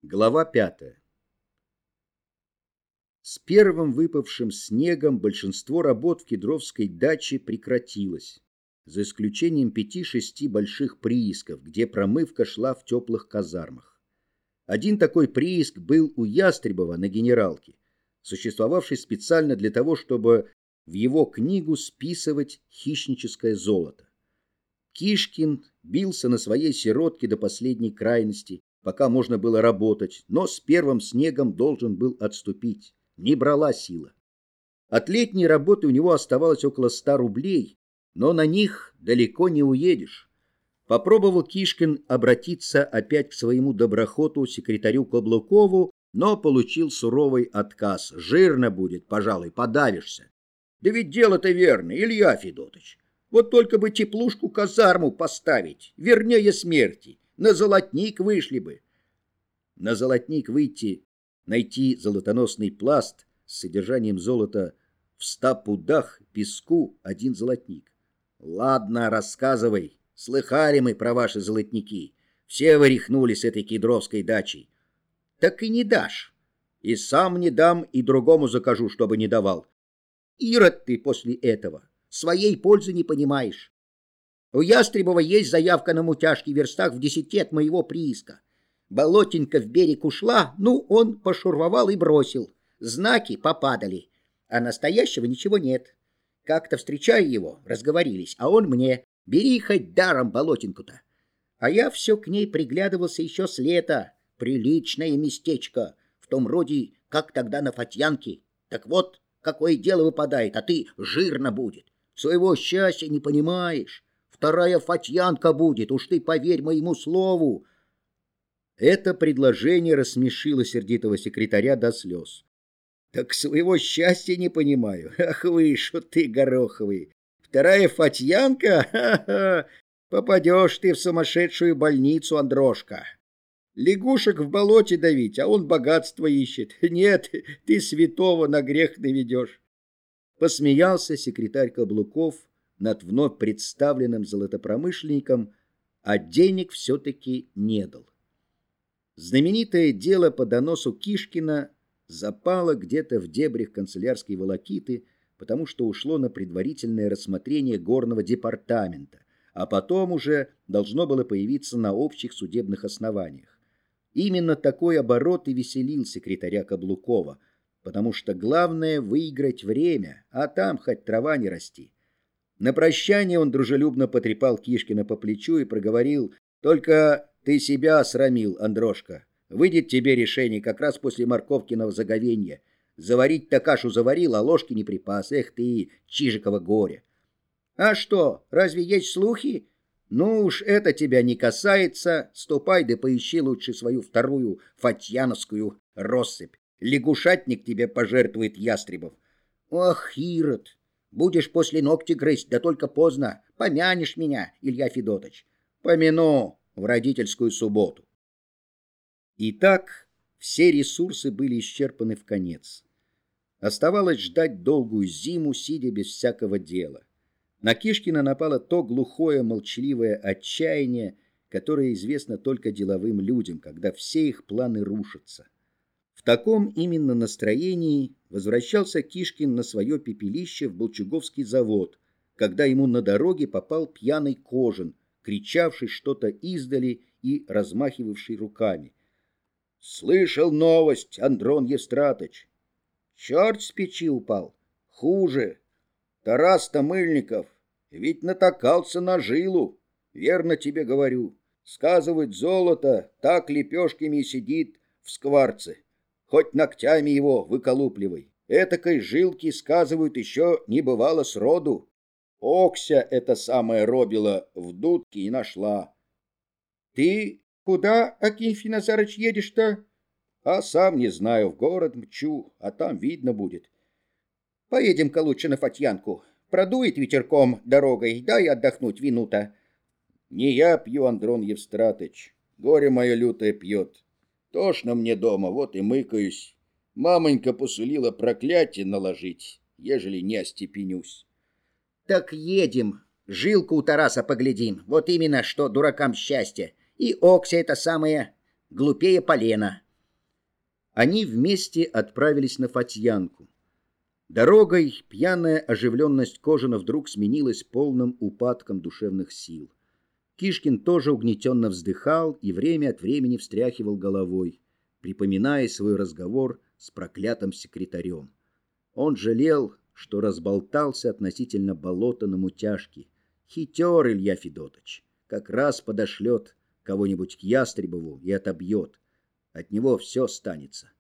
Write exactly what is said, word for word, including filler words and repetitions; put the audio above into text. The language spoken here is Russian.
Глава пятая. С первым выпавшим снегом большинство работ в кедровской даче прекратилось, за исключением пяти-шести больших приисков, где промывка шла в теплых казармах. Один такой прииск был у Ястребова на Генералке, существовавший специально для того, чтобы в его книгу списывать хищническое золото. Кишкин бился на своей сиротке до последней крайности, пока можно было работать, но с первым снегом должен был отступить. Не брала сила. От летней работы у него оставалось около ста рублей, но на них далеко не уедешь. Попробовал Кишкин обратиться опять к своему доброхоту секретарю Каблукову, но получил суровый отказ. Жирно будет, пожалуй, подавишься. Да ведь дело-то верно, Илья Федотович. Вот только бы теплушку-казарму поставить, вернее смерти. На золотник вышли бы. На золотник выйти, найти золотоносный пласт с содержанием золота в ста пудах песку один золотник. Ладно, рассказывай. Слыхали мы про ваши золотники. Все вы рехнули с этой кедровской дачей. Так и не дашь. И сам не дам, и другому закажу, чтобы не давал. Ирод ты после этого. Своей пользы не понимаешь. У Ястребова есть заявка на мутяжки в верстах в десяти от моего прииска. Болотенька в берег ушла, ну, он пошурвовал и бросил. Знаки попадали, а настоящего ничего нет. Как-то встречаю его, разговорились, а он мне: бери хоть даром болотинку-то. А я все к ней приглядывался еще с лета. Приличное местечко, в том роде, как тогда на Фатьянке. Так вот, какое дело выпадает, а ты жирно будет. Своего счастья не понимаешь. Вторая Фатьянка будет, уж ты поверь моему слову. Это предложение рассмешило сердитого секретаря до слез. Так своего счастья не понимаю. Ах вы, шо ты гороховый. Вторая Фатьянка? Ха-ха. Попадешь ты в сумасшедшую больницу, Андрошка. Лягушек в болоте давить, а он богатство ищет. Нет, ты святого на грех наведешь. Посмеялся секретарь Каблуков над вновь представленным золотопромышленником, а денег все-таки не дал. Знаменитое дело по доносу Кишкина запало где-то в дебрях канцелярской волокиты, потому что ушло на предварительное рассмотрение горного департамента, а потом уже должно было появиться на общих судебных основаниях. Именно такой оборот и веселил секретаря Каблукова, потому что главное — выиграть время, а там хоть трава не расти. На прощание он дружелюбно потрепал Кишкина по плечу и проговорил: «Только ты себя осрамил, Андрошка. Выйдет тебе решение как раз после морковкиного заговенья. Заварить-то кашу заварил, а ложки не припас. Эх ты, Чижикова горе!» «А что, разве есть слухи? Ну уж это тебя не касается. Ступай да поищи лучше свою вторую фатьяновскую россыпь. Лягушатник тебе пожертвует Ястребов». «Ох, Ирод, будешь после ногти грызть, да только поздно. Помянешь меня, Илья Федотович». «Помяну в родительскую субботу». Итак, все ресурсы были исчерпаны в конец. Оставалось ждать долгую зиму, сидя без всякого дела. На Кишкина напало то глухое, молчаливое отчаяние, которое известно только деловым людям, когда все их планы рушатся. В таком именно настроении возвращался Кишкин на свое пепелище в Болчуговский завод, когда ему на дороге попал пьяный Кожин, кричавший что-то издали и размахивавший руками. «Слышал новость, Андрон Евстратыч. Черт с печи упал. Хуже. Тарас Томыльников ведь натакался на жилу. Верно тебе говорю. Сказывают, золото так лепешками и сидит в скварце. Хоть ногтями его выколупливай. Этакой жилки, сказывают, еще не бывало сроду. Окся это самое робила в дудке и нашла». «Ты куда, Акинфий Назарыч, едешь-то?» «А сам не знаю, в город мчу, а там видно будет». «Поедем-ка лучше на Фатьянку. Продует ветерком дорогой, дай отдохнуть вину-то». «Не я пью, Андрон Евстратыч, горе мое лютое пьет. Тошно мне дома, вот и мыкаюсь. Мамонька посулила проклятие наложить, ежели не остепенюсь». «Так едем, жилку у Тараса поглядим. Вот именно, что дуракам счастье. И Окся это самое глупее полена. Они вместе отправились на Фатьянку. Дорогой пьяная оживленность Кожина вдруг сменилась полным упадком душевных сил. Кишкин тоже угнетенно вздыхал и время от времени встряхивал головой, припоминая свой разговор с проклятым секретарем. Он жалел, что разболтался относительно болота на Мутяжке. Хитер Илья Федотович, как раз подошлет кого-нибудь к Ястребову и отобьет. От него все станется.